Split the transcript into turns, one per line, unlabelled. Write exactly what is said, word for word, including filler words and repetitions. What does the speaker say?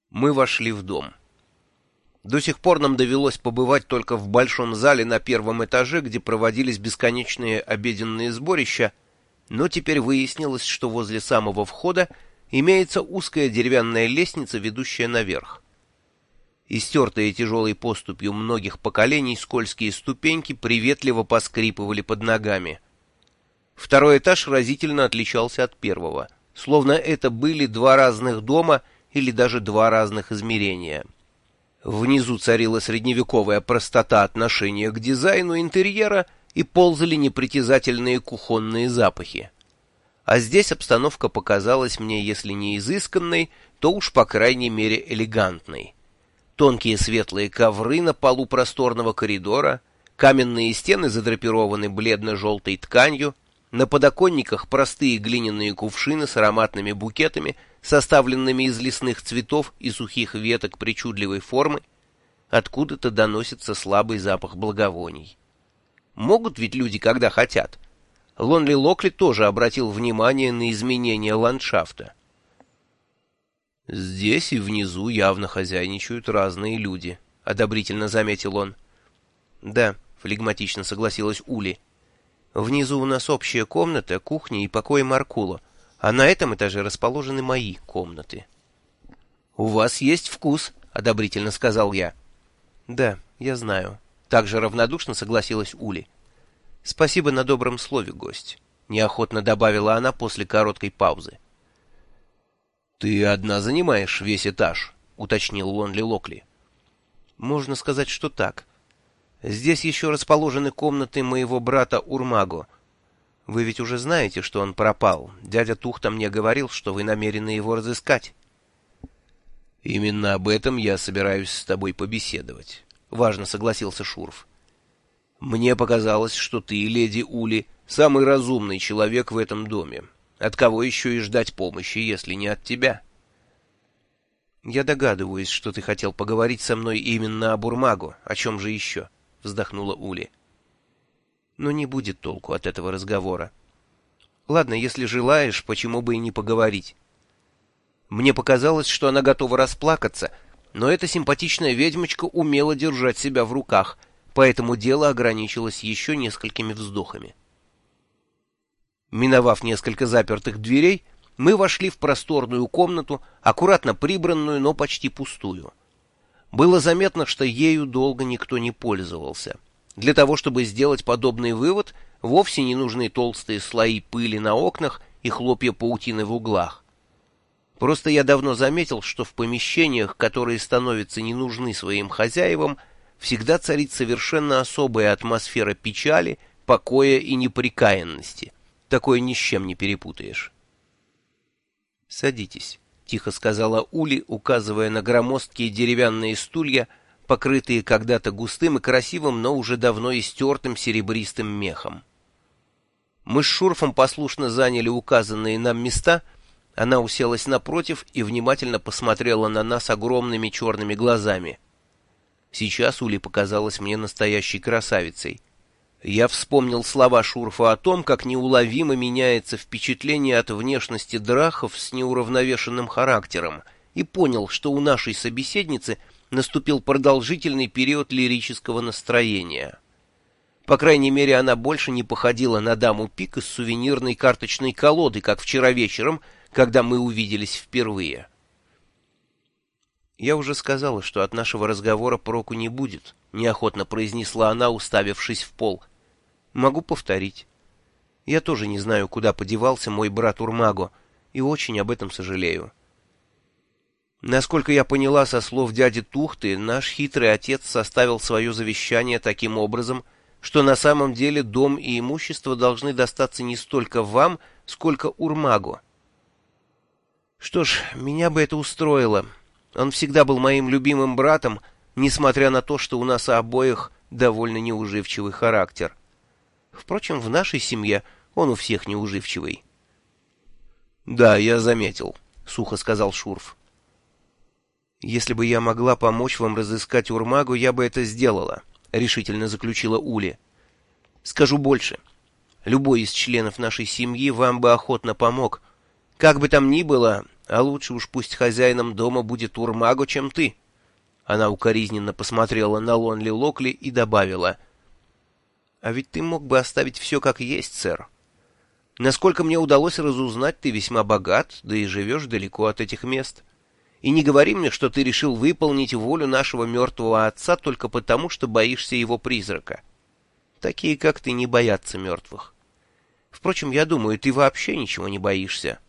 Мы вошли в дом. До сих пор нам довелось побывать только в большом зале на первом этаже, где проводились бесконечные обеденные сборища, но теперь выяснилось, что возле самого входа имеется узкая деревянная лестница, ведущая наверх. Истертые тяжелой поступью многих поколений скользкие ступеньки приветливо поскрипывали под ногами. Второй этаж разительно отличался от первого, словно это были два разных дома или даже два разных измерения. Внизу царила средневековая простота отношения к дизайну интерьера и ползали непритязательные кухонные запахи. А здесь обстановка показалась мне, если не изысканной, то уж по крайней мере элегантной. Тонкие светлые ковры на полу просторного коридора, каменные стены задрапированы бледно-желтой тканью, на подоконниках простые глиняные кувшины с ароматными букетами, составленными из лесных цветов и сухих веток причудливой формы. Откуда-то доносится слабый запах благовоний. Могут ведь люди, когда хотят. Лонли Локли тоже обратил внимание на изменения ландшафта. «Здесь и внизу явно хозяйничают разные люди», — одобрительно заметил он. «Да», — флегматично согласилась Ули. «Внизу у нас общая комната, кухня и покой Маркуло, а на этом этаже расположены мои комнаты». «У вас есть вкус», — одобрительно сказал я. «Да, я знаю», — также равнодушно согласилась Ули. «Спасибо на добром слове, гость», — неохотно добавила она после короткой паузы. «Ты одна занимаешь весь этаж», — уточнил Лонли Локли. «Можно сказать, что так. Здесь еще расположены комнаты моего брата Урмаго. Вы ведь уже знаете, что он пропал. Дядя Тухта мне говорил, что вы намерены его разыскать». «Именно об этом я собираюсь с тобой побеседовать», — важно согласился Шурф. «Мне показалось, что ты, леди Ули, самый разумный человек в этом доме. От кого еще и ждать помощи, если не от тебя?» «Я догадываюсь, что ты хотел поговорить со мной именно об Урмаго. О чем же еще?» — вздохнула Ули. «Но не будет толку от этого разговора. Ладно, если желаешь, почему бы и не поговорить?» Мне показалось, что она готова расплакаться, но эта симпатичная ведьмочка умела держать себя в руках, поэтому дело ограничилось еще несколькими вздохами. Миновав несколько запертых дверей, мы вошли в просторную комнату, аккуратно прибранную, но почти пустую. Было заметно, что ею долго никто не пользовался. Для того, чтобы сделать подобный вывод, вовсе не нужны толстые слои пыли на окнах и хлопья паутины в углах. Просто я давно заметил, что в помещениях, которые становятся не нужны своим хозяевам, всегда царит совершенно особая атмосфера печали, покоя и неприкаянности. Такое ни с чем не перепутаешь. «Садитесь», — тихо сказала Ули, указывая на громоздкие деревянные стулья, покрытые когда-то густым и красивым, но уже давно истертым серебристым мехом. Мы с Шурфом послушно заняли указанные нам места. Она уселась напротив и внимательно посмотрела на нас огромными черными глазами. Сейчас Ули показалась мне настоящей красавицей. Я вспомнил слова Шурфа о том, как неуловимо меняется впечатление от внешности драхов с неуравновешенным характером, и понял, что у нашей собеседницы наступил продолжительный период лирического настроения. По крайней мере, она больше не походила на даму пик из сувенирной карточной колоды, как вчера вечером, когда мы увиделись впервые. «Я уже сказала, что от нашего разговора проку не будет», — неохотно произнесла она, уставившись в пол. «Могу повторить. Я тоже не знаю, куда подевался мой брат Урмаго, и очень об этом сожалею. Насколько я поняла со слов дяди Тухты, наш хитрый отец составил свое завещание таким образом, что на самом деле дом и имущество должны достаться не столько вам, сколько Урмаго. Что ж, меня бы это устроило. Он всегда был моим любимым братом, несмотря на то, что у нас обоих довольно неуживчивый характер. Впрочем, в нашей семье он у всех неуживчивый». «Да, я заметил», — сухо сказал Шурф. «Если бы я могла помочь вам разыскать Урмагу, я бы это сделала», — решительно заключила Ули. «Скажу больше. Любой из членов нашей семьи вам бы охотно помог. Как бы там ни было, А лучше уж пусть хозяином дома будет Урмаго, чем ты. Она укоризненно посмотрела на Лонли Локли и добавила: «А ведь ты мог бы оставить все как есть, сэр. Насколько мне удалось разузнать, ты весьма богат, да и живешь далеко от этих мест. И не говори мне, что ты решил выполнить волю нашего мертвого отца только потому, что боишься его призрака. Такие, как ты, не боятся мертвых. Впрочем, я думаю, ты вообще ничего не боишься».